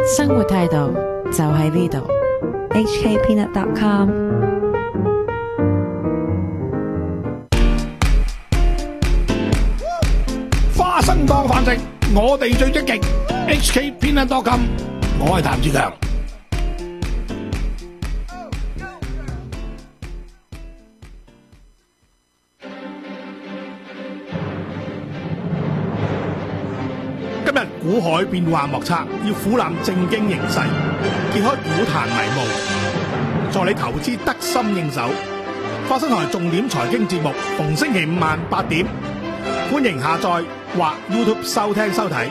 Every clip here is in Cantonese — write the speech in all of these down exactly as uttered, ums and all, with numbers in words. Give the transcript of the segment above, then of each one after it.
生活態度就喺呢度。 H K peanut dot com。 花生當飯食，我哋最積極。H K peanut dot com， 我係譚志強。今日股海變幻莫測，要俯瞰正經形勢，揭開股壇迷霧，助你投資得心應手。花生台重點財經節目，逢星期五晚八點，歡迎下載或 YouTube 收聽收睇。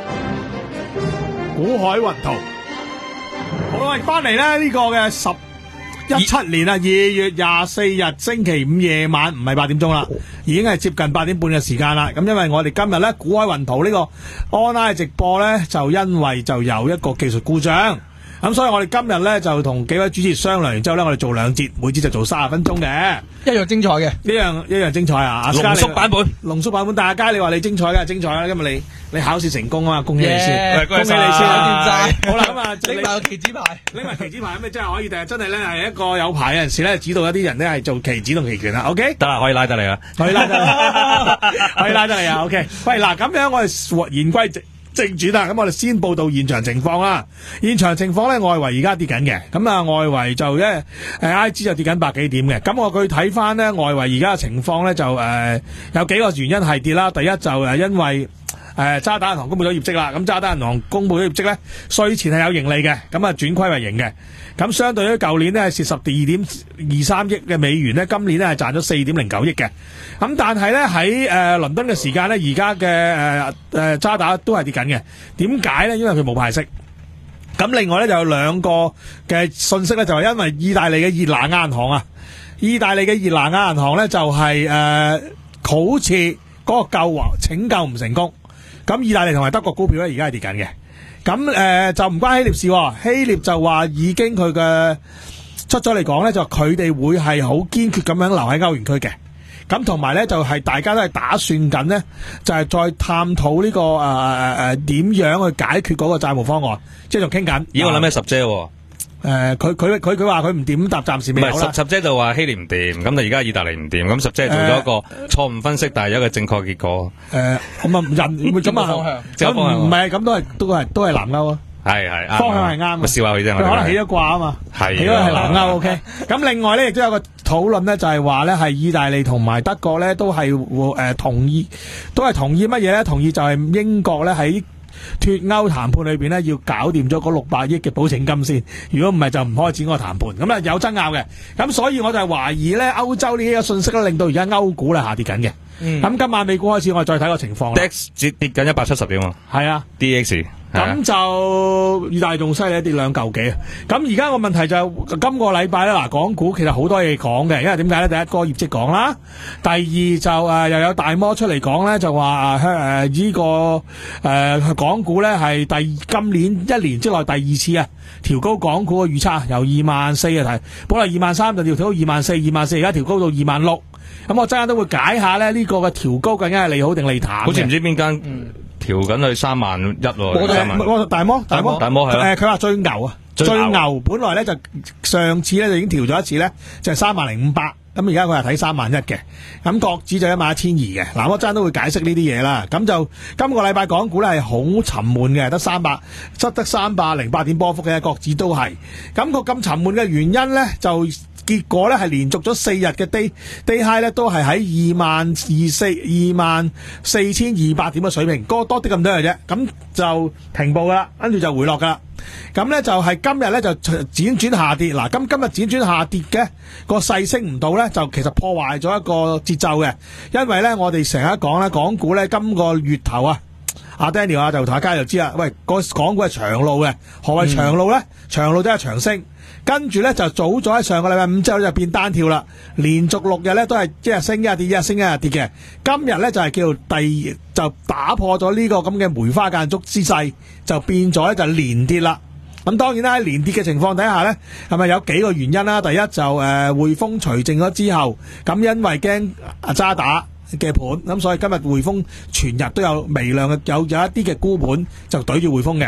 股海雲圖，好啦，翻嚟咧呢個嘅十一七年啊二月廿四日星期五夜晚，唔係八點鐘啦，已經係接近八點半嘅時間啦。咁因為我哋今日咧股海雲圖呢個 online 直播咧，就因為就有一個技術故障。咁所以我哋今日咧就同幾位主持商量完之後咧，我哋做兩節，每節就做三十分鐘嘅， 一樣精彩嘅， 一樣一樣精彩啊！ 濃縮版本， 濃縮版本，大家你話你精彩梗係精彩啦！今日你你考試成功啊嘛，恭喜你先， yeah, 恭喜你先，好啦咁啊， 拎埋個棋子牌， 拎埋棋子牌咁你真係可以，第日真係咧係一個有牌嘅人士咧，指導一啲人咧係做棋子同棋權啦。OK， 得啦，可以拉得嚟啦， 可以拉得嚟，可以拉得嚟啊。OK， 喂嗱，咁樣我哋言歸正正傳啦，咁我哋先報道現場情況啦。現場情況咧，外圍而家跌緊嘅，咁啊外圍就咧誒 I G 就跌緊百幾點嘅。咁我佢睇翻咧外圍而家嘅情況咧，就誒、呃、有幾個原因係跌啦。第一就誒因為誒渣打銀行公布咗業績啦，咁渣打銀行公布咗業績咧，稅前係有盈利嘅，咁啊轉虧為盈嘅。咁相對於舊年咧係蝕十二點二三億嘅美元咧，今年咧係賺咗四點零九億嘅。咁但係咧喺誒倫敦嘅時間咧，而家嘅誒誒渣打都係跌緊嘅。點解咧？因為佢冇派息。咁另外咧就有兩個嘅信息咧，就係因為意大利嘅熱那亞銀行啊，意大利嘅熱那亞銀行咧就係、是、誒、呃、好似嗰個救援拯救唔成功。咁意大利同埋德國股票咧而家係跌緊嘅。咁誒、呃、就唔關希臘事、哦，希臘就話已經佢嘅出咗嚟講咧，就佢哋會係好堅決咁樣留喺歐元區嘅。咁同埋咧就係、是、大家都係打算緊咧，就係、是、再探討呢、這個誒誒誒點樣去解決嗰個債務方案，即係仲傾緊。 咦，我諗咩十姐喎？ 誒，佢佢佢佢話佢唔掂答，暫時未有啦。 唔係十十姐就話希臘唔掂，咁就而家意大利唔掂，咁十姐做咗一個錯誤分析，但係有一個正確結果。 誒，咁啊人咁啊，咁唔係咁都係都係都係南歐啊。 係係方向係啱。 咪笑下佢啫， 佢可能起咗掛啊嘛。 係。 起咗係南歐 OK。咁另外咧，亦都有個討論咧，就係話咧係意大利同埋德國咧都係誒同意，都係同意乜嘢咧？同意就係英國咧喺脫歐談判裏邊咧，要搞掂咗嗰六百億嘅保證金先。如果唔係，就唔開始嗰個談判。咁啊有爭拗嘅。咁所以我就係懷疑咧，歐洲呢啲嘅信息咧，令到而家歐股咧下跌緊嘅。咁、嗯、今晚美股開始，我哋再睇個情況。 D X 跌跌緊一百七十點啊。係啊 ，D X。 咁就意大利仲犀利，跌兩嚿幾啊！咁而家個問題就係、今個禮拜咧，嗱，港股其實好多嘢講嘅，因為點解咧？第一個業績講啦，第二就誒、呃、又有大摩出嚟講咧，就話誒呢個誒、呃、港股咧係第今年一年之內第二次啊調高港股嘅預測，由二萬四嘅提，本來二萬三就調到二萬四，二萬四而家調高到二萬六。咁我陣間都會解下咧呢個嘅調高究竟係利好定利淡。 好似唔知邊間。嗯調緊去三萬一喎， 我大摩大摩大摩係誒，佢話最牛啊，最牛，最牛本來咧就上次咧就已經調咗一次咧，就係三萬零五百，咁而家佢係睇三萬一嘅，咁國指就一萬一千二嘅。嗱，我陣間都會解釋呢啲嘢啦。咁就今個禮拜港股咧係好沉悶嘅，得三百，執得三百零八點波幅嘅，國指都係。咁個咁沉悶嘅原因咧就。結果咧係連續咗四日嘅 day day high 咧都係喺二萬二四二萬四千二百點嘅水平，多多啲咁多嘅啫，咁就停步噶啦，跟住就回落噶啦。咁咧就係今日咧就輾轉下跌，嗱，今今日輾轉下跌嘅個勢升唔到咧，就其實破壞咗一個節奏嘅，因為咧我哋成日講咧港股咧今個月頭啊。阿 Daniel 啊，就同阿佳就知啦。喂，個港股係長路嘅，何謂長路咧？嗯、長路都係長升，跟住咧就早咗喺上個禮拜五之後就變單跳啦。連續六日咧都係一日升一日跌，一日升一日跌嘅。今日咧就係、是、叫第就打破咗呢個咁嘅梅花間竹之勢，就變咗咧就連跌啦。咁當然啦，喺連跌嘅情況底下咧，係咪有幾個原因啦？第一就誒匯豐除淨咗之後，咁因為驚阿渣打嘅盤，咁所以今日匯豐全日都有微量嘅有有一啲嘅沽盤就對住匯豐嘅。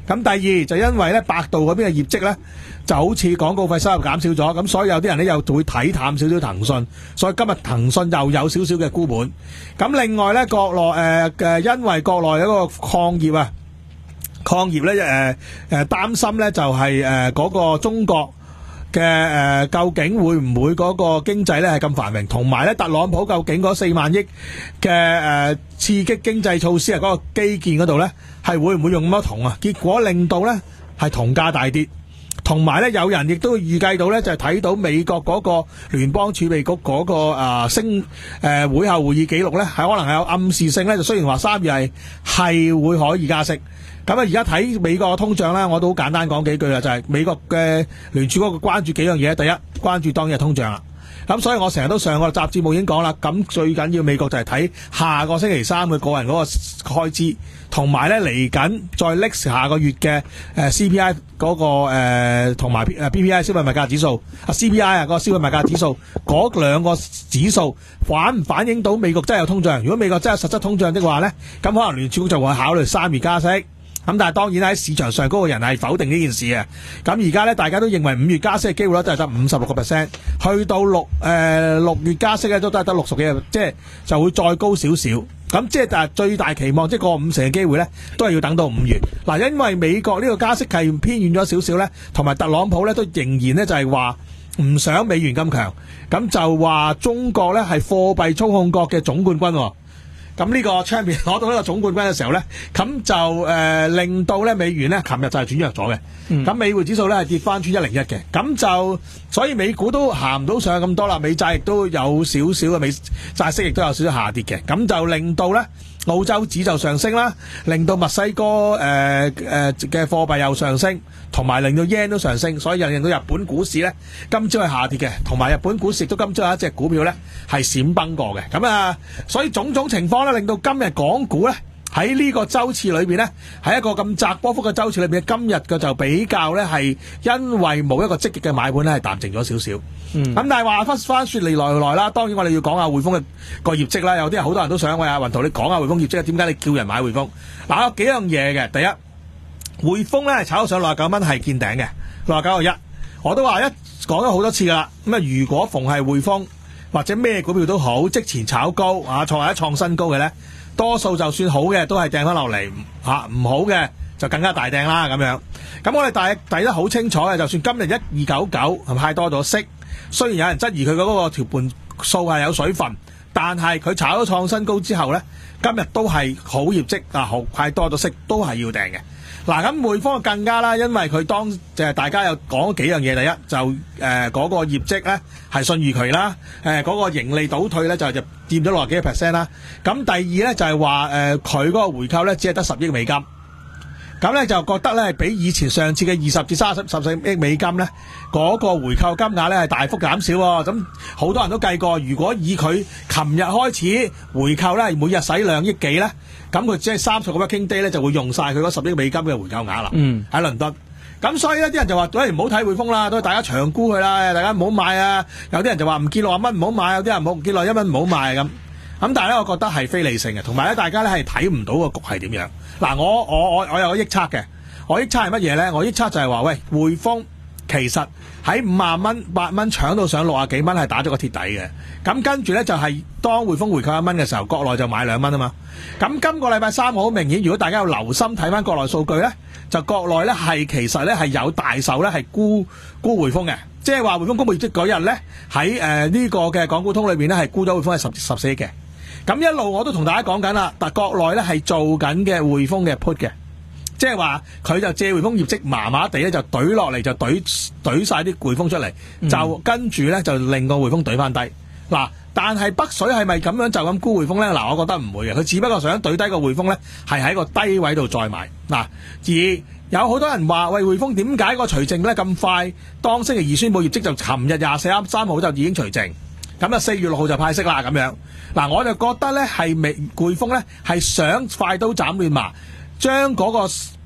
咁第二就因為咧百度嗰邊嘅業績咧就好似廣告費收入減少咗，咁所以有啲人咧又會睇淡少少騰訊，所以今日騰訊又有少少嘅沽盤。咁另外咧國內誒誒因為國內一個礦業啊，礦業咧誒誒擔心咧就係誒嗰個中國嘅誒、呃、究竟會唔會嗰個經濟咧係咁繁榮，同埋咧特朗普究竟嗰四萬億嘅誒、呃、刺激經濟措施啊，嗰個基建嗰度咧係會唔會用咁多銅啊？結果令到咧係銅價大跌，同埋咧有人亦都預計到咧就係、是、睇到美國嗰個聯邦儲備局嗰、那個啊、呃、升誒、呃、會後會議記錄咧係可能係有暗示性咧，就雖然話三月係係會可以加息。咁啊，而家睇美國嘅通脹咧，我都好簡單講幾句啦，就係、是、美國嘅聯儲局關注幾樣嘢。第一，關注當日通脹啦。咁所以我成日都上個集節目已經講啦，咁最緊要美國就係睇下個星期三嘅個人嗰個開支，同埋咧嚟緊再拎下個月嘅誒 C P I 嗰個誒同埋誒 P P I 消費物價指數啊 C P I 啊嗰個消費物價指數嗰兩個指數反唔反映到美國真係有通脹？如果美國真係實質通脹的話咧，咁可能聯儲局就會考慮三月加息。咁但係當然喺市場上嗰個人係否定呢件事嘅。咁而家咧大家都認為五月加息嘅機會咧都係得五十六個 percent， 去到六誒六月加息咧都都係得六十幾個，即係就會再高少少。咁即係但係最大期望即係個五成嘅機會咧，都係要等到五月。嗱，因為美國呢個加息係偏遠咗少少咧，同埋特朗普咧都仍然咧就係話唔想美元咁強，咁就話中國咧係貨幣操控國嘅總冠軍喎。咁呢個 champion 攞到呢個總冠軍嘅時候咧，咁就誒、呃、令到咧美元咧，琴日就係轉弱咗嘅。咁、嗯、美匯指數咧係跌翻穿一零一嘅，咁就所以美股都行唔到上咁多啦，美債亦都有少少嘅美債息亦都有少少下跌嘅，咁就令到咧澳洲指就上升啦，令到墨西哥誒誒嘅貨幣又上升，同埋令到 yen 都上升，所以又令到日本股市咧今朝係下跌嘅，同埋日本股市亦都今朝有一隻股票咧係閃崩過嘅，咁啊，所以種種情況咧令到今日港股咧喺呢個週次裏邊咧，喺一個咁窄波幅嘅週次裏邊，今日嘅就比較咧係因為冇一個積極嘅買盤咧係淡靜咗少少。嗯，咁但係話翻翻説嚟來來啦，當然我哋要講下匯豐嘅個業績啦。有啲人好多人都想喂阿雲圖你講下匯豐業績，點解你叫人買匯豐？嗱，有幾樣嘢嘅。第一，匯豐咧炒到上六十九蚊係見頂嘅，六十九個一，我都話一講咗好多次噶啦。咁啊，如果逢係匯豐或者咩股票都好，即前炒高啊，創或者創新高嘅咧，多數就算好嘅都係掟翻落嚟嚇，唔好嘅就更加大掟啦咁樣。咁我哋大睇得好清楚嘅，就算今日一二九九係派多咗息。雖然有人質疑佢嗰個條盤數係有水分，但係佢炒咗創新高之後呢，今日都係好業績啊，好派多咗息都係要訂嘅。嗱，咁匯豐更加啦，因為佢當誒大家有講幾樣嘢，第一就誒嗰、呃那個業績呢係信譽佢啦，誒、呃、嗰、那個盈利倒退呢就就佔咗六十幾個 percent 啦。咁第二呢就係話誒佢嗰個回購呢只係得十億美金。咁咧就覺得咧比以前上次嘅二十至三十十四億美金咧嗰個回購金額咧係大幅減少喎。咁好多人都計過，如果以佢琴日開始回購咧，每日使兩億幾咧，咁佢只係三十個 working day 咧就會用晒佢嗰十億美金嘅回購額啦。嗯，喺倫敦。咁所以呢啲人就話：喂，唔好睇匯豐啦，都大家長沽佢啦，大家唔好買啊！有啲人就話唔見六十蚊唔好買，有啲人唔見六十一蚊唔好買咁。咁但係咧，我覺得係非理性嘅，同埋咧，大家咧係睇唔到個局係點樣。嗱，我我我我有個臆測嘅，我臆測係乜嘢咧？我臆測就係話，喂，匯豐其實喺五十蚊、八蚊搶到上六十幾蚊，係打咗個鐵底嘅。咁跟住咧就係、是、當匯豐回購一蚊嘅時候，國內就買兩蚊啊嘛。咁今個禮拜三好明顯，如果大家有留心睇翻國內數據咧，就國內咧係其實咧係有大手咧係沽沽匯豐嘅。即係話匯豐公布業績嗰日咧，喺誒呢個嘅港股通裏邊咧係沽咗匯豐係十十四億嘅。咁一路我都同大家講緊啦，但國內咧係做緊嘅匯豐嘅 put 嘅，即係話佢就借匯豐業績麻麻地咧就懟落嚟就懟懟晒啲匯豐出嚟，嗯、就跟住咧就令個匯豐懟翻低。嗱，但係北水係咪咁樣就咁沽匯豐咧？嗱，我覺得唔會嘅，佢只不過想懟低個匯豐咧，係喺個低位度再買。嗱，而有好多人話喂，匯豐點解個除淨咧咁快？當星期二宣佈業績就琴日廿四三號就已經除淨。咁啊，四月六號就派息啦，咁樣嗱，我就覺得咧係未匯豐咧係想快刀斬亂麻，將嗰個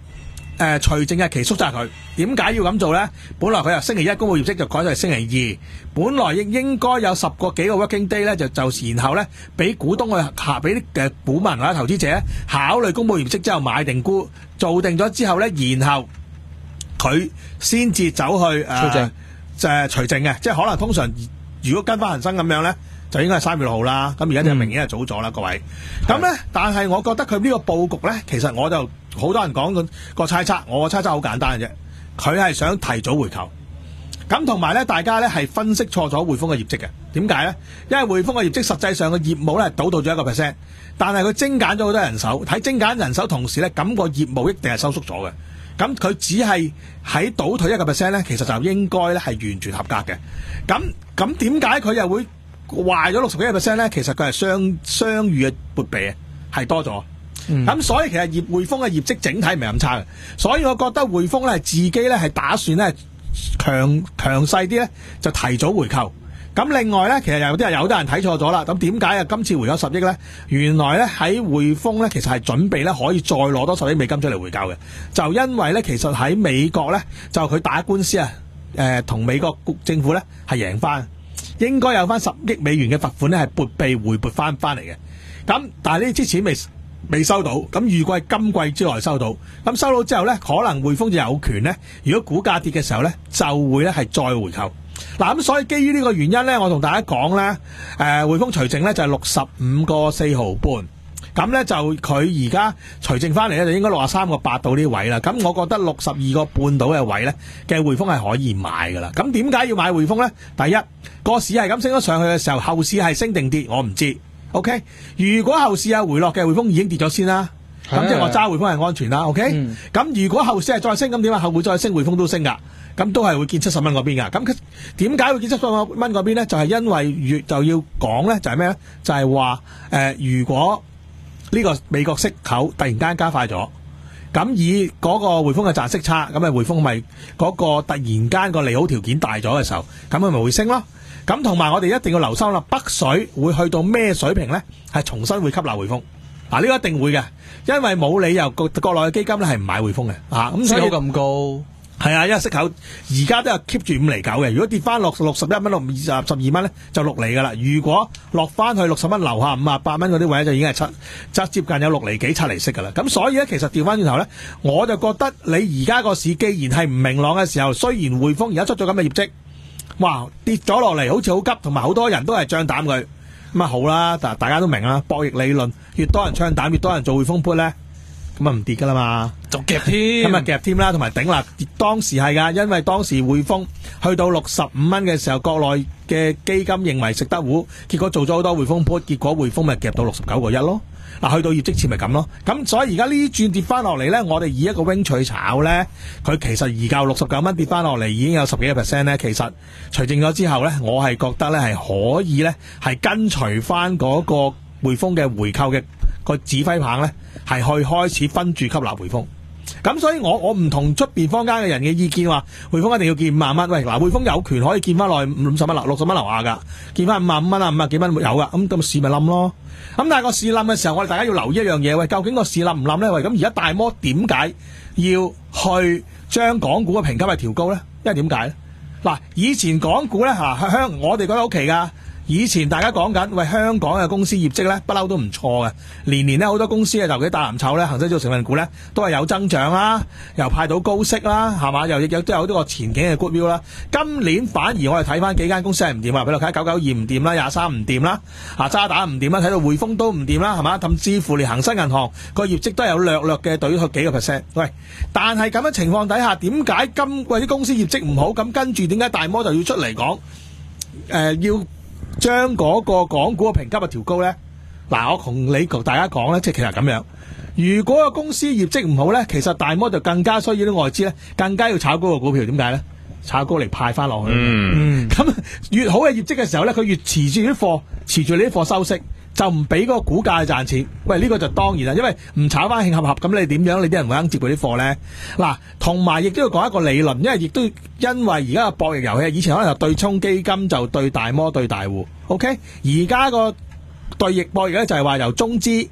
誒除淨日期縮窄佢。點解要咁做咧？本來佢由星期一公布業績就改咗係星期二，本來應應該有十個幾個 working day 咧，就就然後咧俾股東去下俾啲嘅股民或者投資者考慮公布業績之後買定沽，做定咗之後咧，然後佢先至走去誒就係除淨嘅，即係可能通常如果跟翻恒生咁樣咧，就應該係三月六號啦。咁而家就明顯係早咗啦，各位。咁咧，但係我覺得佢呢個佈局咧，其實我就好多人講個個猜測，我個猜測好簡單嘅啫。佢係想提早回購，咁同埋咧，大家咧係分析錯咗匯豐嘅業績嘅。點解咧？因為匯豐嘅業績實際上嘅業務咧係倒到咗一個 percent，但係佢精簡咗好多人手，睇精簡人手同時咧，咁個業務一定係收縮咗嘅。咁佢只係喺倒退一個 percent 咧，其實就應該咧係完全合格嘅。咁咁點解佢又會壞咗六十幾個 percent 咧？其實佢係雙雙預嘅撥備啊，係多咗。咁、嗯、所以其實業匯豐嘅業績整體唔係咁差嘅，所以我覺得匯豐咧自己咧係打算咧強強勢啲咧就提早回購。咁另外咧，其實有啲人有啲人睇錯咗啦。咁點解啊？今次回咗十億咧，原來咧喺匯豐咧其實係準備咧可以再攞多十億美金出嚟回購嘅。就因為咧其實喺美國咧就佢打官司啊，誒同美國政府咧係贏翻，應該有翻十億美元嘅罰款咧係撥備回撥翻翻嚟嘅。咁但係呢啲錢未未收到，咁預計今季之內收到，咁收到之後呢，可能匯豐就有權呢，如果股價跌嘅時候呢，就會呢係再回購。嗱，咁所以基於呢個原因呢，我同大家講呢，誒匯豐除淨呢就係六十五個四毫半，咁呢就佢而家除淨翻嚟呢，就應該六十三個八到呢位啦。咁我覺得六十二個半到嘅位呢嘅匯豐係可以買噶啦。咁點解要買匯豐呢？第一個市係咁升咗上去嘅時候，後市係升定跌我唔知。OK， 如果後市有回落嘅，匯豐已經跌咗先啦。咁即係我揸匯豐係安全啦。OK，咁、嗯、如果後市係再升，咁點啊？後會再升，匯豐都升噶，咁都係會見七十蚊嗰邊噶。咁點解會見七十蚊嗰邊咧？就係、是、因為越就要講咧，就係咩咧？就係話誒，如果呢個美國息口突然間加快咗，咁以嗰個匯豐嘅賺息差，咁啊匯豐咪嗰個突然間個利好條件大咗嘅時候，咁佢咪會升咯。咁同埋我哋一定要留心啦，北水會去到咩水平咧？係重新會吸納匯豐，嗱、啊、呢、這個一定會嘅，因為冇理由國國內嘅基金咧係唔買匯豐嘅，啊咁所以咁高係啊，因為息口而家都有 keep 住五厘九嘅，如果跌翻落六十一蚊、六二十十二蚊咧，就六厘噶啦。如果落翻去六十蚊樓下五啊八蚊嗰啲位就已經係七，即接近有六厘幾七厘息噶啦。咁所以咧，其實調翻轉頭咧，我就覺得你而家個市既然係唔明朗嘅時候，雖然匯豐而家出咗咁嘅業績。哇！跌咗落嚟好似好急，同埋好多人都係唱膽佢咁啊，好啦，但大家都明啦，博弈理論越多人唱膽，越多人做匯豐 put 咧，咁啊唔跌噶啦嘛， 就夾添， 咁啊夾添啦，同埋頂啦。當時係噶，因為當時匯豐去到六十五蚊嘅時候，國內嘅基金認為食得糊，結果做咗好多匯豐 put，結果匯豐咪夾到六十九個一咯。嗱，去到業績前咪咁咯，咁所以而家呢啲轉跌翻落嚟咧，我哋以一個 wing 取炒咧，佢其實而家六十九蚊跌翻落嚟已經有十幾個 percent 咧，其實除淨咗之後咧，我係覺得咧係可以咧係跟隨翻嗰個匯豐嘅回購嘅個指揮棒咧，係去開始分住吸納匯豐。咁所以我我唔同出邊坊間嘅人嘅意見話，匯豐一定要見五萬蚊。喂，嗱，匯豐有權可以見翻落去五十蚊樓六十蚊樓下噶，見翻五萬五蚊啊，五萬幾蚊有噶，咁咁市咪冧咯。咁但係個市冧嘅時候，我哋大家要留意一樣嘢，喂，究竟個市冧唔冧咧？喂，咁而家大摩點解要去將港股嘅評級係調高咧？因為點解咧？嗱，以前港股咧吓香，我哋覺得好奇噶。以前大家講緊，喂，香港嘅公司業績咧，不嬲都唔錯嘅，年年咧好多公司啊，尤其大藍籌咧，恒生指數成分股咧，都係有增長啦，又派到高息啦，係嘛，又亦有都有呢個前景嘅 good view 啦。今年反而我哋睇翻幾間公司係唔掂啊，比如睇九九二唔掂啦，廿三唔掂啦，啊渣打唔掂啦，睇到匯豐都唔掂啦，係嘛，甚至乎連恒生銀行個業績都有略略嘅對佢幾個 percent。喂，但係咁嘅情況底下，點解今季啲公司業績唔好？咁跟住點解大摩就要出嚟講？誒、呃，要將嗰個港股嘅評級啊調高咧，嗱，我同你大家講咧，即係其實咁樣。如果個公司業績唔好咧，其實大摩就更加需要啲外資咧，更加要炒高個股票。點解咧？炒高嚟派翻落去。嗯，咁越好嘅業績嘅時候咧，佢越持住啲貨，持住你啲貨收息，就唔俾嗰個股價賺錢。喂，呢、這個就當然啦，因為唔炒翻慶合合，咁你點樣？你啲人會肯接佢啲貨咧？嗱，同埋亦都要講一個理論，因為亦都因為而家個博弈遊戲，以前可能就對沖基金就對大摩對大戶。OK， 而家個對弈博弈咧就係話由中資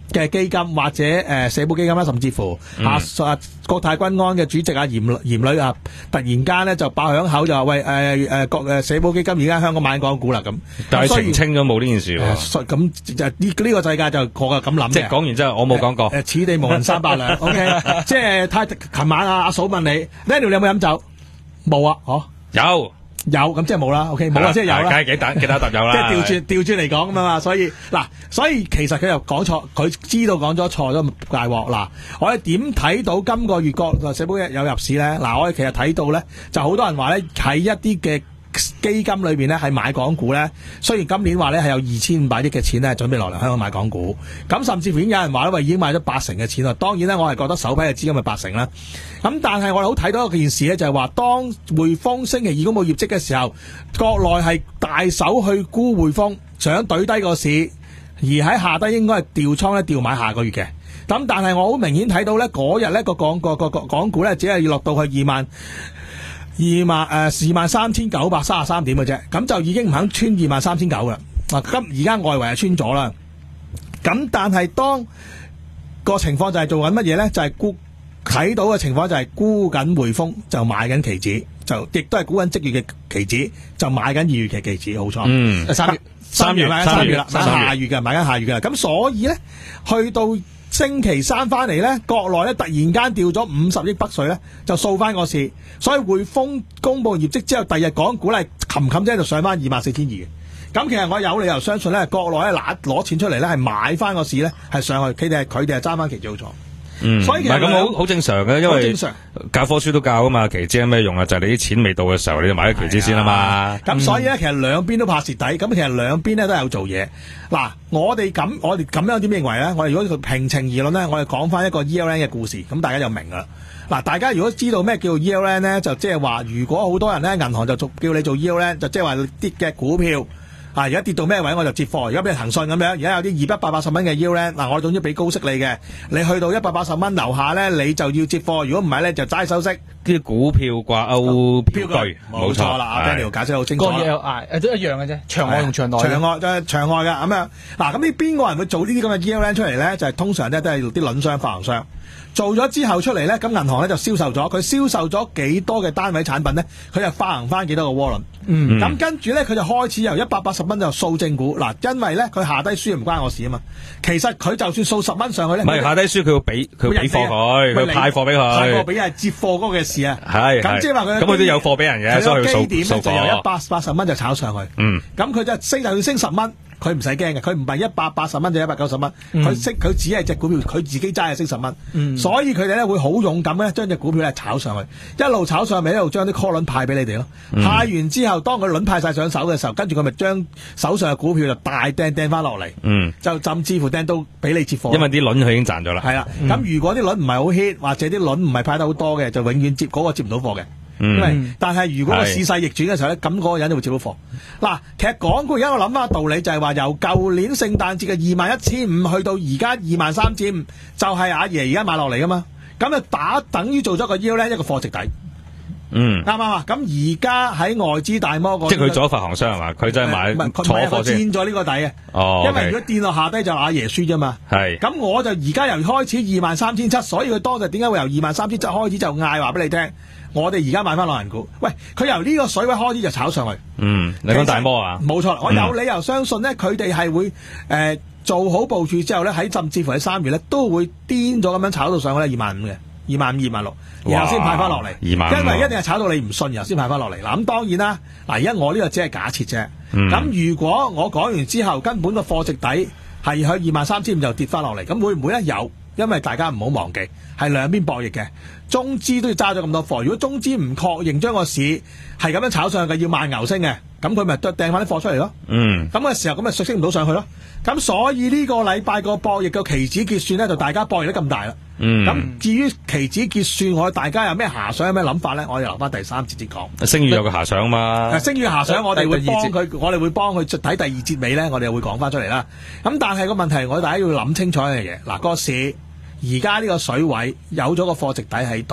嘅基金或者誒、呃、社保基金啦，甚至乎啊啊國泰君安嘅主席啊嚴嚴女啊，突然間咧就爆響口就話喂誒誒國誒社保基金而家香港買港股啦咁， 但係澄清咗冇呢件事喎。 咁就呢呢個世界就我就咁諗嘅。 即係講完之後，我冇講過。 誒此地無銀三百兩。O K， 即係太琴晚啊阿嫂問你 Daniel 你有冇飲酒？冇啊，嗬有。 有咁即係冇啦 ，OK 冇啦，即係有啦， 梗係幾打幾打揼有啦， 即係調轉調轉嚟講咁啊嘛，所以嗱，所以其實佢又講錯，佢知道講咗錯咗大鑊嗱。我哋點睇到今個月個社保有入市咧？嗱，我哋其實睇到咧，就好多人話咧喺一啲嘅基金裏邊咧係買港股咧，雖然今年話咧係有二千五百億嘅錢咧準備落嚟香港買港股，咁甚至乎已經有人話咧，喂已經買咗八成嘅錢啦。當然咧，我係覺得首批嘅資金係八成啦。咁但係我哋好睇到一件事咧，就係話當匯豐星期二公佈業績嘅時候，國內係大手去沽匯豐，想懟低個市，而喺下低應該係調倉咧調買下個月嘅。咁但係我好明顯睇到咧，嗰日咧個港個個港股咧只係要落到去二萬。二萬誒二萬三千九百三十三點嘅啫，咁就已經唔肯穿二萬三千九噶啦。嗱，咁而家外圍係穿咗啦。咁但係當個情況就係做緊乜嘢咧？就係沽睇到嘅情況就係沽緊匯豐，就買緊期指，就亦都係沽緊即月嘅期指，就買緊二月嘅期指，好錯。 嗯， 三月三月買緊三月啦，買下月嘅買緊下月嘅啦。咁所以咧，去到星期三翻嚟咧，國內咧突然間掉咗五十億北水咧，就掃翻個市，所以匯豐公佈業績之後，第二日港股咧冚冚聲就上翻二萬四千二嘅。咁其實我有理由相信咧，國內咧攞攞錢出嚟咧係買翻個市咧係上去，佢哋係佢哋係揸翻期指好錯。 嗯， 所以其實唔係咁好好正常嘅，因為教科書都教啊嘛，期指有咩用啊？就係、是、你啲錢未到嘅時候，你就買咗期指先啊嘛。咁、嗯、所以咧，其實兩邊都怕蝕底，咁其實兩邊咧都有做嘢。嗱，我哋咁，我哋咁樣點認為咧？我哋如果平情而論咧，我哋講翻一個 E L N 嘅故事，咁大家就明噶啦。嗱，大家如果知道咩叫做 E L N 咧，就即係話，如果好多人咧，銀行就做叫你做 E L N，就即係話跌嘅股票。啊！而家跌到咩位我就接貨，而家俾騰訊咁樣，而家有啲二百八十蚊嘅 yield 咧，嗱我總之俾高息你嘅，你去到一百八十蚊樓下咧，你就要接貨，如果唔係咧就齋收息。 啲股票掛鈎票據，冇錯啦。阿 Daniel 解釋好清楚啦。 個 E L I 誒都一樣嘅啫，場外同場內。 場外就係場外嘅咁樣。嗱咁呢邊個人會做呢啲咁嘅 E L N 出嚟咧？就係、是、通常咧都係啲輪商發行商。做咗之後出嚟咧，咁銀行咧就銷售咗，佢銷售咗幾多嘅單位產品咧，佢就發行翻幾多個窩輪。嗯，咁跟住咧，佢就開始由一百八十蚊就掃正股。嗱，因為咧佢下低輸唔關我事啊嘛。其實佢就算掃十蚊上去咧， 唔係下低輸，佢要俾佢俾貨佢，佢派貨俾佢， 派貨俾係接貨嗰個嘅事啊。 係，咁即係話佢咁佢都有貨俾人嘅，所以佢掃點咧就由一百八十蚊就炒上去。 嗯， 咁佢就升就要升十蚊。佢唔使驚嘅，佢唔係一百八十蚊就一百九十蚊，佢升佢只係隻股票，佢自己揸係升十蚊，嗯、所以佢哋咧會好勇敢咧，將隻股票咧炒上去，一路炒上去，一路將啲 call 輪派俾你哋咯。嗯、派完之後，當佢輪派晒上手嘅時候，跟住佢咪將手上嘅股票就大掟掟翻落嚟，嗯、就甚至乎掟到俾你接貨。 因為啲輪佢已經賺咗啦。係啦， 咁、嗯、如果啲輪唔係好 hit，或者啲輪唔係派得好多嘅，就永遠接嗰、嗰個接唔到貨嘅。因為、嗯、但係如果個市勢逆轉嘅時候咧，咁嗰個人就會接到貨。嗱，其實港股而家我諗翻個道理就係話，由舊年聖誕節嘅二萬一千五去到而家二萬三千五，就係阿爺而家買落嚟噶嘛。咁就打等於做咗個 yield 咧，一個貨值底。嗯，啱唔啱啊？咁而家喺外資大摩個， 即係佢做咗發行商係嘛？佢就係買坐貨先， 墊咗呢個底嘅。 哦， 因為如果墊落下低就阿爺輸啫嘛。係。咁我就而家由開始二萬三千七，所以佢當日點解會由二萬三千七開始就嗌話俾你聽？我哋而家買翻內銀股，喂，佢由呢個水位開始就炒上去。嗯，你講大摩啊？冇錯，我有理由相信咧，佢哋係會誒、呃、做好部署之後咧，喺甚至乎喺三月咧都會癲咗咁樣炒到上去咧二萬五嘅，二萬五、二萬六，然後先派翻落嚟。二萬五，因為一定係炒到你唔信，然後先派翻落嚟。嗱，咁當然啦，嗱，而家我呢個只係假設啫。咁、嗯、如果我講完之後，根本個貨值底係喺二萬三千五就跌翻落嚟，咁會唔會咧？有？因為大家唔好忘記，係兩邊博弈嘅，中資都要揸咗咁多貨。如果中資唔確認將個市係咁樣炒上去嘅，要慢牛升嘅，咁佢咪掟翻啲貨出嚟咯。嗯，咁嘅時候咁咪升唔到上去咯。咁所以呢個禮拜個博弈嘅期指結算咧，就大家博弈得咁大啦。嗯，咁至於期指結算，我大家有咩遐想，有咩諗法咧？我哋留翻第三節先講。 聲譽有個遐想嘛？ 聲譽遐想，我哋會幫佢，我哋會幫佢睇第二節尾咧，我哋會講翻出嚟啦。咁但係個問題，我哋大家要諗清楚一樣嘢。嗱，個市而家呢個水位有咗個貨值底喺度，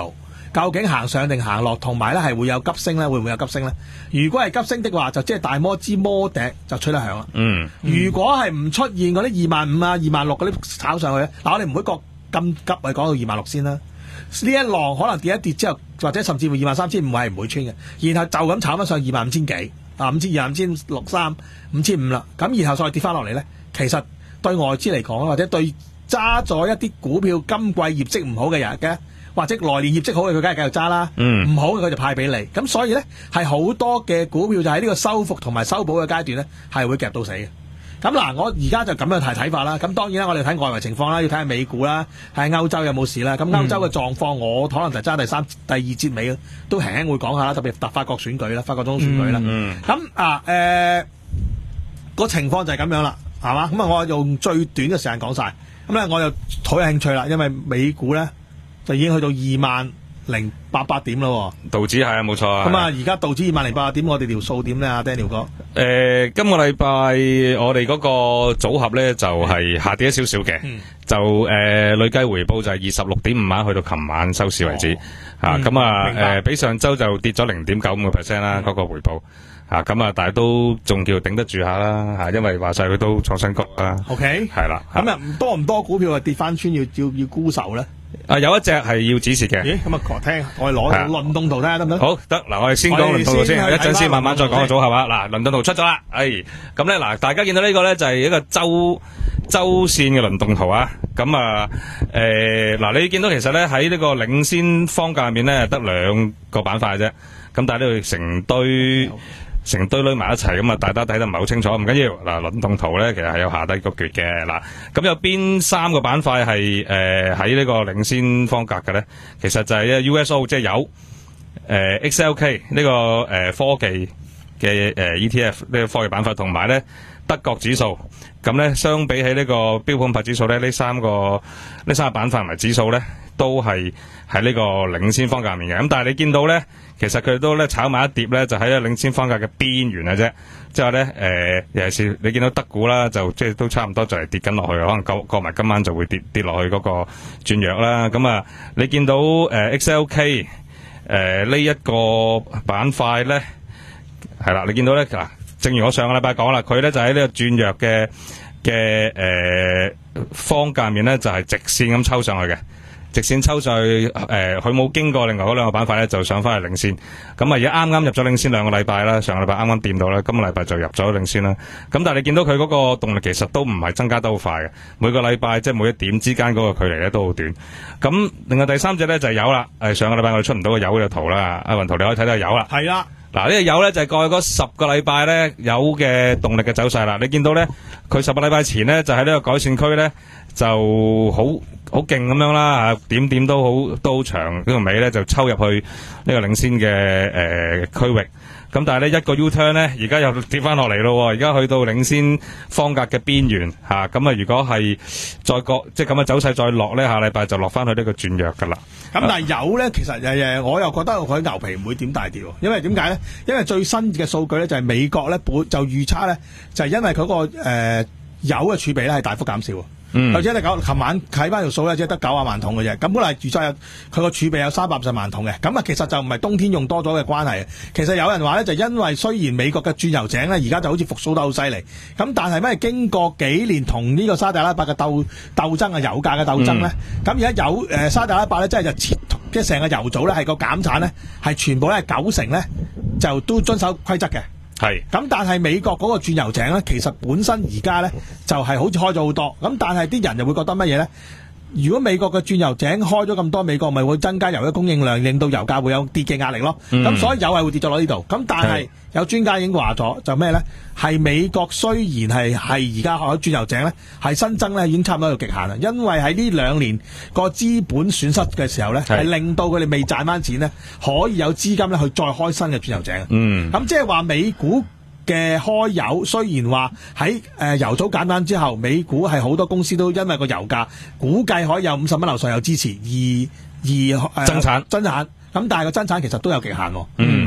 究竟行上定行落，同埋咧係會有急升咧，會唔會有急升咧？如果係急升的話，就即係大摩之摩笛就吹得響啦。 嗯， 如果係唔出現嗰啲二萬五啊、二萬六嗰啲炒上去咧，嗱我哋唔會覺咁急，係講到二萬六先啦。呢一浪可能跌一跌之後，或者甚至乎二萬三千五係唔會穿嘅，然後就咁炒翻上二萬五千幾啊，五千二萬五千六三五千五啦，咁然後再跌翻落嚟咧，其實對外資嚟講，或者對揸咗一啲股票今季業績唔好嘅人嘅，或者來年業績好嘅佢梗係繼續揸啦， 嗯， 唔好嘅佢就派俾你，咁所以咧係好多嘅股票就喺呢個修復同埋修補嘅階段咧係會夾到死嘅。咁嗱，我而家就咁樣睇睇法啦。咁當然啦，我哋睇外圍情況啦，要睇下美股啦，睇下歐洲有冇事啦。咁歐洲嘅狀況，我可能就揸第三、第二節尾都輕輕會講下啦。特別特法國選舉啦，法國總統選舉啦。咁、 嗯嗯、啊，誒、呃、個情況就係咁樣啦，係嘛？咁啊，我用最短嘅時間講晒。咁咧，我又好有興趣啦，因為美股咧就已經去到二萬零八百點咯。 道指係啊，冇錯啊。 咁啊，而家道指二萬零八百點，我哋條數點咧？阿 Daniel 哥。 誒、呃，今個禮拜我哋嗰個組合咧就係、是、下跌咗少少嘅，嗯、就誒、呃、累計回報就係二十六點五萬，去到琴晚收市為止。 哦、 啊，咁、嗯、啊，誒、呃，比上周就跌咗零點九五個 percent 啦，嗰、嗯、個回報。啊，咁啊，但係都仲叫頂得住下啦，吓，因為話晒佢都創新高啦。 OK， 係啦。 咁啊，多唔多股票啊跌翻穿要要要沽售咧？ 啊，有一隻係要指示嘅。 咦，咁啊，聽我哋攞輪動圖睇下得唔得？ 好，得嗱，我哋先講輪動圖先，一陣先慢慢再講個組合啊。嗱，輪動圖出咗啦，哎，咁咧嗱，大家見到呢個咧就係一個周周線嘅輪動圖啊。咁啊，誒，嗱，你見到其實咧喺呢個領先方價入面咧得兩個板塊啫，咁但係呢度成堆。成堆堆埋一齊咁啊，大家睇得唔係好清楚，唔緊要。嗱，輪動圖咧，其實係有下低個橛嘅。嗱，咁有邊三個板塊係誒喺呢個領先方格嘅咧？其實就係 U S O， 即係有誒、呃、X L K 呢、這個誒、呃、科技嘅誒、呃、E T F 呢個科技板塊，同埋咧德國指數。咁咧相比起呢個標普五百指數咧，呢三個呢三個板塊同埋指數咧，都係喺呢個領先方格面嘅。咁但係你見到咧，其實佢都咧炒埋一碟咧，就喺咧領先方格嘅邊緣嘅啫。即係咧，誒尤其是你見到德股啦，就即係都差唔多就嚟跌緊落去，可能過過埋今晚就會跌跌落去嗰個轉弱啦。咁啊，你見到誒 X L K 誒呢一個板塊咧，係啦，你見到咧嗱，正如我上個禮拜講啦，佢咧就喺呢個轉弱嘅嘅誒方格面咧，就係直線咁抽上去嘅。直線抽上去，誒、呃，佢冇經過另外嗰兩個板塊咧，就上翻去領先。咁啊，而家啱啱入咗領先兩個禮拜啦，上個禮拜啱啱掂到啦，今個禮拜就入咗領先啦。咁但係你見到佢嗰個動力其實都唔係增加得好快嘅，每個禮拜即係每一點之間嗰個距離咧都好短。咁另外第三隻咧就係油啦，誒，上個禮拜我哋出唔到個油嘅圖啦，阿雲圖你可以睇到油啦。係啦。嗱，呢個油咧就係過去嗰十個禮拜咧油嘅動力嘅走勢啦。你見到咧，佢十個禮拜前咧就喺呢個改善區咧就好好勁咁樣啦，吓點點都好都好長，呢個尾咧就抽入去呢個領先嘅誒區域。咁但係咧一個 U turn 咧，而家又跌翻落嚟咯，而家去到領先方格嘅邊緣吓。咁啊，如果係再個即係咁嘅走勢再落咧，下禮拜就落翻去呢個轉弱噶啦。咁但係油咧，其實誒誒，我又覺得佢牛皮唔會點大跌，因為點解咧？因為最新嘅數據咧就係美國咧本就預測咧就係因為佢個誒油嘅儲備咧係大幅減少。嗯，或者你九，琴晚睇翻條數咧，只係得九啊萬桶嘅啫。咁本來預測有佢個儲備有三百五十萬桶嘅。咁啊，其實就唔係冬天用多咗嘅關係。其實有人話咧，就因為雖然美國嘅鑽油井咧，而家就好似復甦得好犀利。咁但係咩？經過幾年同呢個沙特阿拉伯嘅鬥鬥爭啊，油價嘅鬥爭咧，咁而家有誒沙特阿拉伯咧，真係就切即係成個油組咧，係個減產咧，係全部咧九成咧就都遵守規則嘅。係，咁但係美國嗰個鑽油井咧，其實本身而家咧就係、是、好似開咗好多，咁但係啲人就會覺得乜嘢咧？如果美國嘅鑽油井開咗咁多，美國咪會增加油嘅供應量，令到油價會有跌嘅壓力咯。咁、嗯、所以油係會跌咗落呢度。咁但係有專家已經話咗，就咩咧？係美國雖然係係而家開鑽油井咧，係新增咧已經差唔多到極限啦。因為喺呢兩年個資本損失嘅時候咧，係令到佢哋未賺翻錢咧，可以有資金咧去再開新嘅鑽油井。嗯，咁即係話美股嘅開油雖然話喺誒油組減單之後，美股係好多公司都因為個油價估計可以有五十蚊樓上有支持而而誒、呃、增產增產，咁但係個增產其實都有極限喎。嗯，咁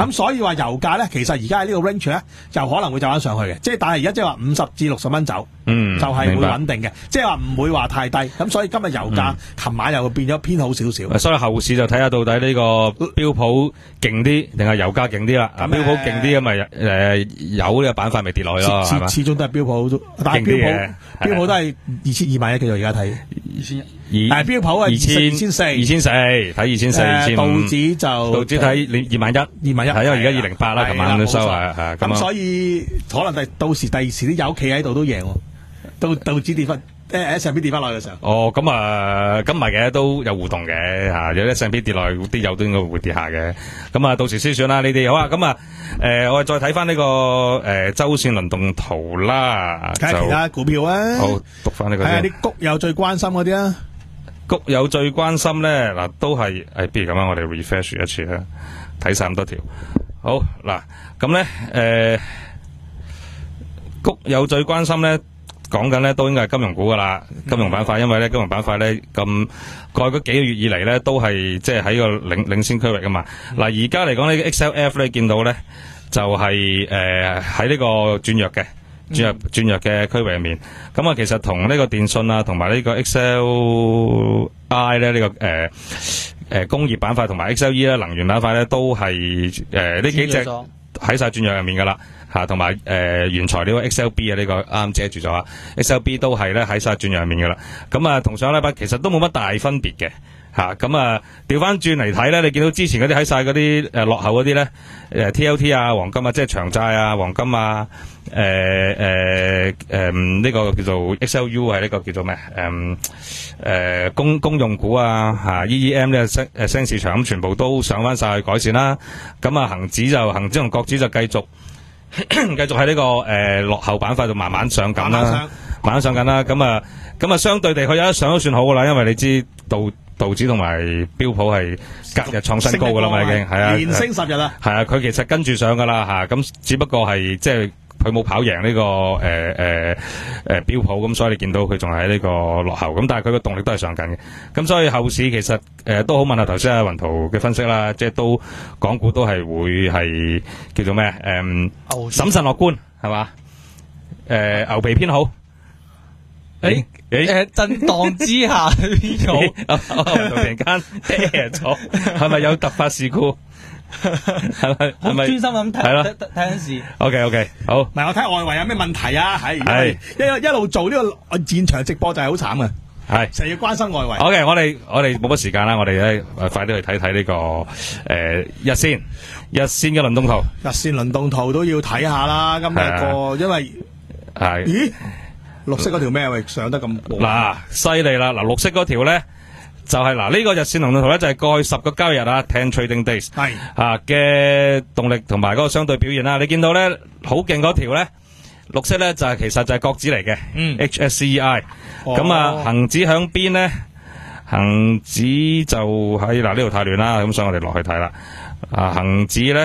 咁、嗯、所以話油價咧，其實而家喺呢個 range 咧，就可能會走翻上去嘅。即係但係而家即係話五十至六十蚊走， 嗯， 就係、是、會穩定嘅。即係話唔會話太低。咁所以今日油價琴、嗯、晚又變咗偏好少少。 所以後市就睇下到底呢個標普勁啲定係油價勁啲啦。咁標普勁啲咁咪誒有呢個板塊咪跌落去咯，係嘛？始終都係標普，但係標普標普都係二千二萬一嘅，而家睇二千一。但係標普係二千二千四，二千四睇二千四，二千五。 道指就道指睇你二萬一，二萬一。係因為而家二零八啦，琴晚都收啊，係咁。 咁所以可能第到時第二時啲油企喺度都贏，到道指跌翻。誒 S and P 跌翻落去嘅時候， 哦，咁啊，咁唔係嘅，都有互動嘅嚇，有啲 S and P 跌落去，啲油都應該會跌下嘅。咁啊，到時先算啦，呢啲好啊。咁啊，誒，我哋再睇翻呢個誒週線輪動圖啦， 睇下其他股票啊。 好，讀翻呢個。睇下啲谷友最關心嗰啲啊。 谷友最關心咧，嗱，都係誒，不如咁樣，我哋 refresh 一次啦，睇晒咁多條。好嗱，咁咧誒，谷友最關心咧。講緊咧都應該係金融股噶啦，金融板塊，因為咧金融板塊咧咁過去嗰幾個月以嚟咧都係即係喺個領領先區域噶嘛。嗱而家嚟講呢個 X L F 咧見到咧就係誒喺呢個轉弱嘅轉弱轉弱嘅區域入面。咁啊其實同呢個電信啊同埋呢個 X L I 咧呢、這個誒誒、呃呃、工業板塊同埋 X L E 咧能源板塊咧都係誒呢幾隻喺晒轉弱入面噶啦。吓，同埋誒原材料 X L B 啊，呢個啱遮住咗啊 ，X L B 都係咧喺晒轉弱入面噶啦。咁啊，同上個禮拜其實都冇乜大分別嘅吓。咁啊，調翻轉嚟睇咧，你見到之前嗰啲喺晒嗰啲誒落後嗰啲咧，誒 T L T 啊、黃金啊，即係長債啊、黃金啊，誒誒誒呢個叫做 X L U 係呢個叫做咩？誒誒公公用股啊，吓 E E M 呢個誒新市場咁全部都上翻晒去改善啦。咁啊，恒指就恒指同國指就繼續。繼續喺呢、這個誒、呃、落後板塊度慢慢上緊啦，慢慢上緊啦。咁啊，咁啊，相對地佢有一上都算好噶啦，因為你知道道指同埋標普係隔日創新高噶啦嘛，已經係啊， 連升十日啦。 係啊，佢其實跟住上噶啦吓，咁只不過係即係佢冇跑贏呢、這個誒誒誒標普，咁所以你見到佢仲喺呢個落後，咁但係佢個動力都係上緊嘅。咁所以後市其實誒、呃、都好問下頭先阿雲圖嘅分析啦，即係都港股都係會係叫做咩誒審慎樂觀係嘛？誒、呃、牛皮偏好。誒誒誒， 震盪之下偏好， 突然間跌咗，係咪有突發事故？係咪？ 好專心咁睇， 係咯， 睇睇陣時。 O K O K，好。 唔係我睇外圍有咩問題啊？係係一一路做呢個現場直播就係好慘嘅，係成日要關心外圍。 O K，我哋我哋冇乜時間啦，我哋咧快啲去睇睇呢個誒日線日線嘅輪動圖。 日線輪動圖都要睇下啦，今日個因為係咦綠色嗰條咩喂上得咁嗱犀利啦！嗱綠色嗰條咧。就係嗱呢個日線輪動圖咧，就係過去十個交易日啊 ，ten trading days 係吓嘅動力同埋嗰個相對表現啦。你見到咧好勁嗰條咧，綠色咧就係其實就係國指嚟嘅，嗯 ，H S C E I。咁啊，恒指響邊咧？恒指就喺嗱呢度太亂啦，咁所以我哋落去睇啦。啊，恒指咧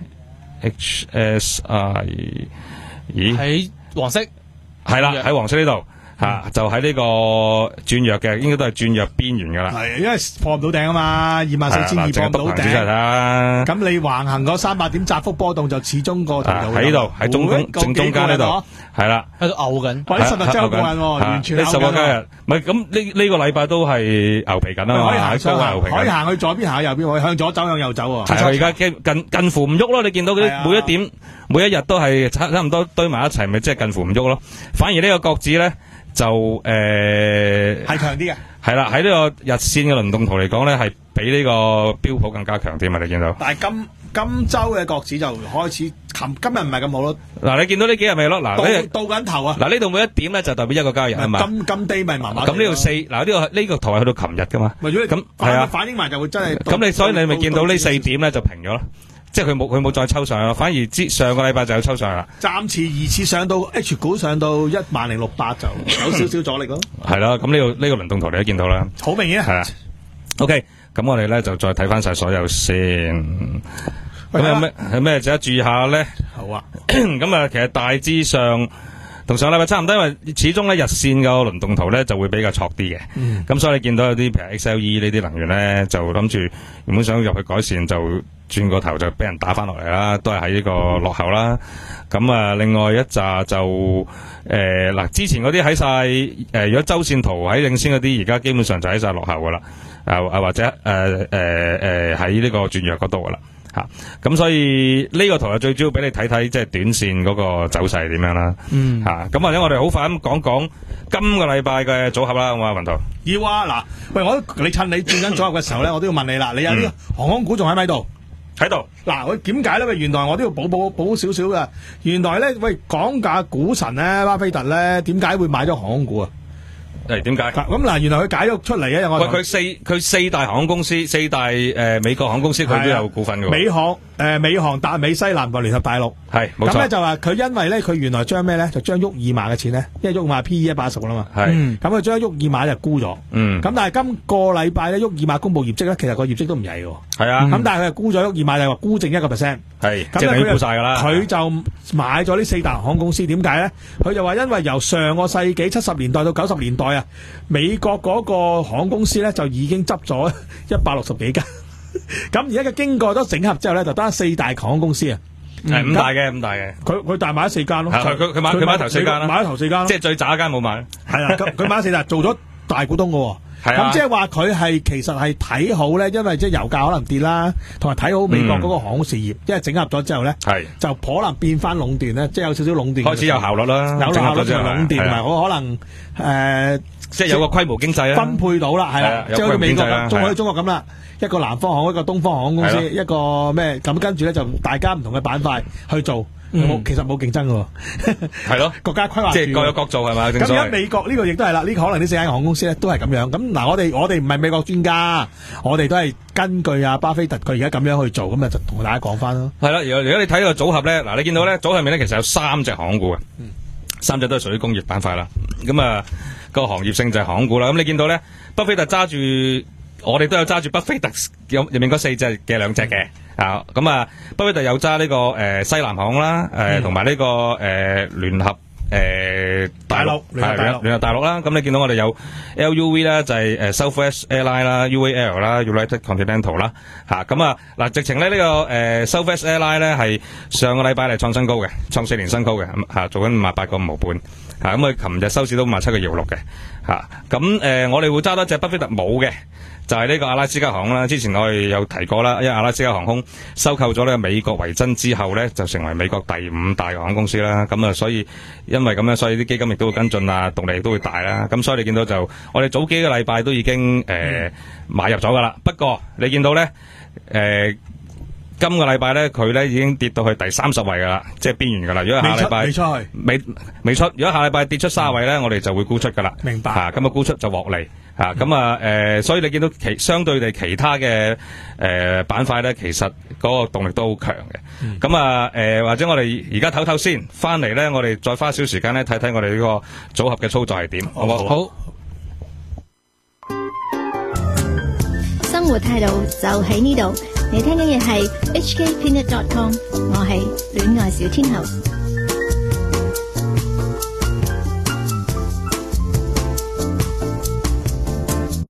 ，H S I， 咦？ 喺黃色係啦，喺黃色呢度。吓、啊、就喺呢個轉弱嘅，應該都係轉弱邊緣噶啦。係，因為破唔到頂啊嘛，二萬四千二破唔到頂。咁你橫行嗰三百點窄幅波動就始終個圖喺呢度，喺中中正中間呢度，係啦， 喺度嘔緊。 哇！啲十日真係好過癮，完全嘔緊。 呢十個交易日，唔係咁呢呢個禮拜都係牛皮緊啊嘛， 可以行上牛皮可以行去左邊，行去右邊，可以向左走向右走。 係而家近近乎唔喐咯，你見到嗰啲每一點每一日都係差差唔多堆埋一齊，咪即係近乎唔喐咯。反而呢個國指咧。就誒係強啲嘅， 係啦，喺呢個日線嘅輪動圖嚟講咧，係比呢個標普更加強啲嘛？你見到？ 但係今今周嘅國指就開始，琴今日唔係咁好咯。 嗱，你見到呢幾日未咯？嗱，呢倒緊頭啊！ 嗱，呢度每一點咧就代表一個交易日係嘛？ 金金低咪麻麻。 咁呢度四，嗱呢個呢個圖係去到琴日噶嘛？咁係啊， 反映埋就會真係。 咁你所以你咪見到呢四點咧就平咗咯。即係佢冇佢冇再抽上咯，反而之上個禮拜就有抽上啦。 暫時二次上到 H 股上到一萬零六百就有少少阻力咯。 係啦，咁呢個呢個輪動圖你都見到啦， 好明顯。 係啊。OK，咁我哋咧就再睇翻晒所有先。咁有咩有咩值得注意下咧？ 好啊。 咁啊，其實大致上同上禮拜差唔多，因為始終咧日線個輪動圖咧就會比較挫啲嘅。咁、嗯、所以你見到有啲譬如 X L E 呢啲能源咧，就諗住原本想入去改善就。 轉個頭就俾人打翻落嚟啦，都係喺呢個落後啦。咁啊，另外一紮就誒嗱、呃，之前嗰啲喺晒誒，如果周線圖喺領先嗰啲，而家基本上就喺晒落後噶啦。啊啊或者誒誒誒喺呢個轉弱嗰度噶啦。吓，咁、啊、所以呢個圖就最主要俾你睇睇，即係短線嗰個走勢係點樣啦。嗯，吓、啊，咁或者我哋好快咁講講今個禮拜嘅組合啦，好嘛，文圖。 要啊，嗱，喂，我你趁你轉緊組合嘅時候咧，我都要問你啦，你有啲航空股仲喺咪度？ 喺度。嗱， 我點解咧？喂，原來我都要補補補少少噶。原來咧，喂，講價股神咧，巴菲特咧，點解會買咗航空股啊？ 係點解？ 咁嗱，原來佢解咗出嚟嘅。我喂，佢四佢四大航空公司，四大誒、呃、美國航空公司，佢都有股份嘅。 美航誒、呃，美航、達美、西南同聯合大陸係冇錯。 咁咧就話佢因為咧，佢原來將咩咧，就將沃爾瑪嘅錢咧，因為沃爾瑪 P E 一百一十啦嘛。係。咁佢將沃爾瑪就沽咗。嗯。咁但係今個禮拜咧，沃爾瑪公布業績咧，其實個業績都唔曳嘅。係啊。咁、嗯、但係佢係沽咗沃爾瑪，就話沽剩一個 percent。係。即係佢沽晒㗎啦。佢就買咗呢四大航空公司，點解咧？佢就話因為由上個世紀七十年代到九十年代啊，美國嗰個航空公司咧就已經執咗一百六十幾間，咁而家佢經過咗整合之後咧，就得四大航空公司啊， 係五大嘅，五大嘅， 佢佢大買咗四間咯， 佢佢買佢買頭四間啦， 買咗頭四間， 即係最渣間冇買， 係啦，佢佢買咗四大，做咗大股東嘅。咁即係話佢係其實係睇好咧，因為即係油價可能跌啦，同埋睇好美國嗰個航空事業，嗯、因為整合咗之後咧，就可能變翻壟斷咧，即係有少少壟斷，開始有效率啦， 有效率同埋壟斷，同埋我可能誒，呃、 即係有個規模經濟啦， 分配到啦，係啦，即係好似美國咁，中好似中國咁啦，一個南方航空，一個東方航空公司，一個咩咁，跟住咧就大家唔同嘅板塊去做。嗯、其實冇競爭嘅，係咯，國家規劃即係各有各做係嘛？ 咁而家美國呢個亦都係啦，呢、這個可能呢四間航空公司咧都係咁樣。咁嗱，我哋我哋唔係美國專家，我哋都係根據阿巴菲特佢而家咁樣去做，咁啊就同大家講翻咯。 係啦，如果如果你睇個組合咧，嗱，你見到咧組合入面咧其實有三隻航空股嘅，嗯、三隻都係屬於工業板塊啦。咁啊個行業性就係航空股啦。咁你見到咧，巴菲特揸住，我哋都有揸住巴菲特入入面嗰四隻嘅兩隻嘅。啊，咁啊，巴菲特有揸呢個誒、呃、西南航啦，誒同埋呢個誒聯、呃、合誒、呃、大陸係聯合大陸啦。咁你見到我哋有 L U V 啦，就係誒 Southwest Airline 啦 ，U A L 啦 ，United Continental 啦。吓咁啊，嗱，直情咧呢個誒、呃、Southwest Airline 咧係上個禮拜嚟創新高嘅，創四年新高嘅，吓、啊、做緊五十八個五毫半。吓咁佢琴日收市都五十七個二毫六嘅。吓咁誒，我哋會揸多隻巴菲特冇嘅。就係呢個阿拉斯加航空啦，之前我哋有提過啦，因為阿拉斯加航空收購咗呢個美國維珍之後咧，就成為美國第五大航空公司啦。咁啊，所以因為咁樣，所以啲基金亦都會跟進啊，動力亦都會大啦。咁所以你見到就我哋早幾個禮拜都已經誒、呃嗯、買入咗噶啦。不過你見到咧誒、呃、今個禮拜咧佢咧已經跌到去第三十位噶啦，即係邊緣噶啦。如果下禮拜未出未出未未出，如果下禮拜跌出三十位咧，嗯、我哋就會沽出噶啦。 明白。 吓咁啊，沽出就獲利。啊，咁啊，誒、呃，所以你見到其相對地其他嘅誒板塊咧，其實嗰個動力都好強嘅。咁、嗯、啊，誒、呃，或者我哋而家唞唞先，翻嚟咧，我哋再花少時間咧睇睇我哋呢個組合嘅操作係點，好唔好？好。 生活態度就喺呢度，你聽緊嘅係 H K Peanut dot com， 我係戀愛小天后。